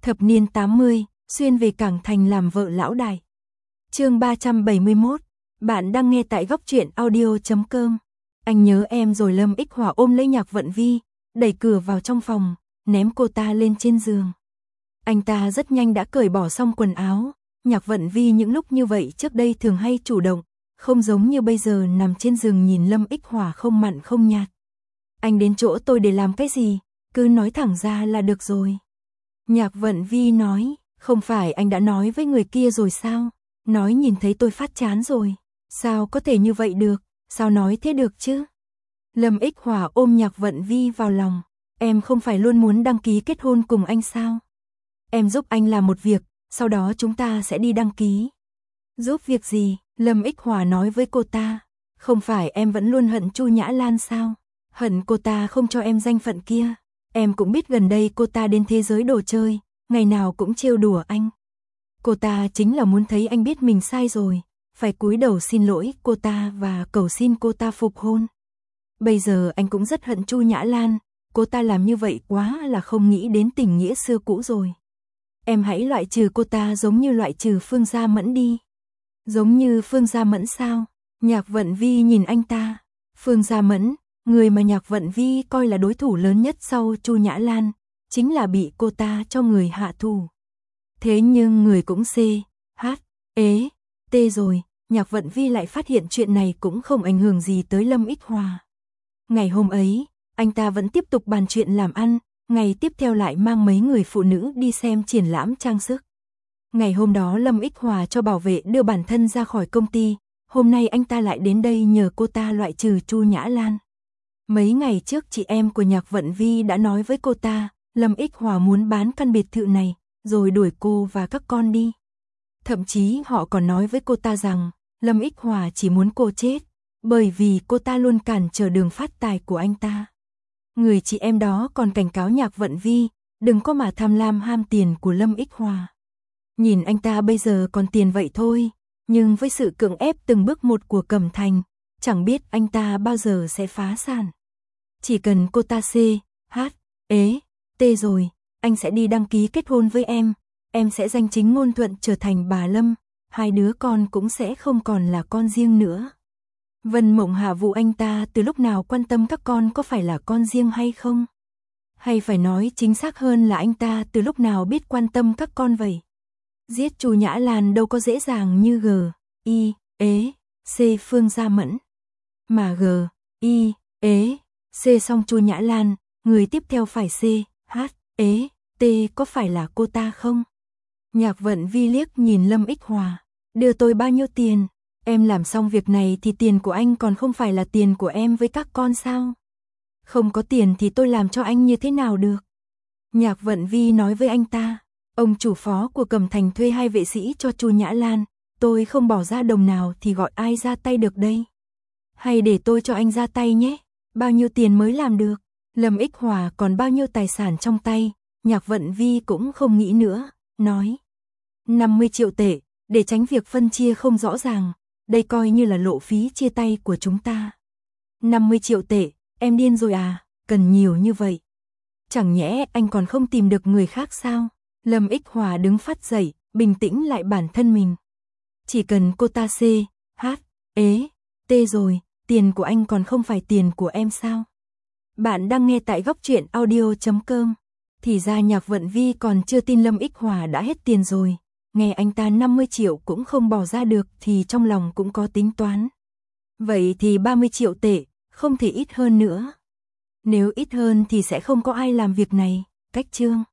Thập niên 80, xuyên về Cảng Thành làm vợ lão đại. Chương 371, bạn đang nghe tại góc truyện audio.com. Anh nhớ em rồi. Lâm Ích Hòa ôm lấy Nhạc Vận Vi, đẩy cửa vào trong phòng, ném cô ta lên trên giường. Anh ta rất nhanh đã cởi bỏ xong quần áo. Nhạc Vận Vi những lúc như vậy trước đây thường hay chủ động, không giống như bây giờ nằm trên giường nhìn Lâm Ích Hòa không mặn không nhạt. Anh đến chỗ tôi để làm cái gì? Cứ nói thẳng ra là được rồi. Nhạc Vận Vi nói, không phải anh đã nói với người kia rồi sao? Nói nhìn thấy tôi phát chán rồi. Sao có thể như vậy được? Sao nói thế được chứ? Lâm Ích Hòa ôm Nhạc Vận Vi vào lòng. Em không phải luôn muốn đăng ký kết hôn cùng anh sao? Em giúp anh làm một việc, sau đó chúng ta sẽ đi đăng ký. Giúp việc gì? Lâm Ích Hòa nói với cô ta. Không phải em vẫn luôn hận Chu Nhã Lan sao? Hận cô ta không cho em danh phận kia. Em cũng biết gần đây cô ta đến thế giới đồ chơi, ngày nào cũng trêu đùa anh. Cô ta chính là muốn thấy anh biết mình sai rồi, phải cúi đầu xin lỗi cô ta và cầu xin cô ta phục hôn. Bây giờ anh cũng rất hận Chu Nhã Lan, cô ta làm như vậy quá là không nghĩ đến tình nghĩa xưa cũ rồi. Em hãy loại trừ cô ta giống như loại trừ Phương Gia Mẫn đi. Giống như Phương Gia Mẫn sao? Nhạc Vận Vi nhìn anh ta. Phương Gia Mẫn, người mà Nhạc Vận Vi coi là đối thủ lớn nhất sau Chu Nhã Lan, chính là bị cô ta cho người hạ thủ. Thế nhưng người cũng tê rồi, Nhạc Vận Vi lại phát hiện chuyện này cũng không ảnh hưởng gì tới Lâm Ích Hòa. Ngày hôm ấy, anh ta vẫn tiếp tục bàn chuyện làm ăn, ngày tiếp theo lại mang mấy người phụ nữ đi xem triển lãm trang sức. Ngày hôm đó Lâm Ích Hòa cho bảo vệ đưa bản thân ra khỏi công ty, hôm nay anh ta lại đến đây nhờ cô ta loại trừ Chu Nhã Lan. Mấy ngày trước chị em của Nhạc Vận Vi đã nói với cô ta, Lâm Ích Hòa muốn bán căn biệt thự này, rồi đuổi cô và các con đi. Thậm chí họ còn nói với cô ta rằng, Lâm Ích Hòa chỉ muốn cô chết, bởi vì cô ta luôn cản trở đường phát tài của anh ta. Người chị em đó còn cảnh cáo Nhạc Vận Vi, đừng có mà tham lam ham tiền của Lâm Ích Hòa. Nhìn anh ta bây giờ còn tiền vậy thôi, nhưng với sự cưỡng ép từng bước một của Cẩm Thành, chẳng biết anh ta bao giờ sẽ phá sản. Chỉ cần cô ta rồi, anh sẽ đi đăng ký kết hôn với em sẽ danh chính ngôn thuận trở thành bà Lâm, hai đứa con cũng sẽ không còn là con riêng nữa. Vân Mộng Hạ Vũ anh ta từ lúc nào quan tâm các con có phải là con riêng hay không? Hay phải nói chính xác hơn là anh ta từ lúc nào biết quan tâm các con vậy? Giết Chu Nhã Lan đâu có dễ dàng như Phương Gia Mẫn. Mà xong Chu Nhã Lan, người tiếp theo phải có phải là cô ta không? Nhạc Vận Vi liếc nhìn Lâm Ích Hòa. Đưa tôi bao nhiêu tiền? Em làm xong việc này thì tiền của anh còn không phải là tiền của em với các con sao? Không có tiền thì tôi làm cho anh như thế nào được? Nhạc Vận Vi nói với anh ta. Ông chủ phó của Cẩm Thành thuê 2 vệ sĩ cho Chu Nhã Lan, tôi không bỏ ra đồng nào thì gọi ai ra tay được đây? Hay để tôi cho anh ra tay nhé? Bao nhiêu tiền mới làm được? Lâm Ích Hòa còn bao nhiêu tài sản trong tay? Nhạc Vận Vi cũng không nghĩ nữa, nói 50 triệu tệ, để tránh việc phân chia không rõ ràng, đây coi như là lộ phí chia tay của chúng ta. 50 triệu tệ, em điên rồi à, cần nhiều như vậy. Chẳng nhẽ anh còn không tìm được người khác sao? Lâm Ích Hòa đứng phát dậy, bình tĩnh lại bản thân mình. Chỉ cần cô ta rồi, tiền của anh còn không phải tiền của em sao? Bạn đang nghe tại góc truyện audio.com. Thì ra Nhạc Vận Vi còn chưa tin Lâm Ích Hòa đã hết tiền rồi. Nghe anh ta 50 triệu cũng không bỏ ra được thì trong lòng cũng có tính toán. Vậy thì 30 triệu tệ, không thể ít hơn nữa. Nếu ít hơn thì sẽ không có ai làm việc này. Cách chương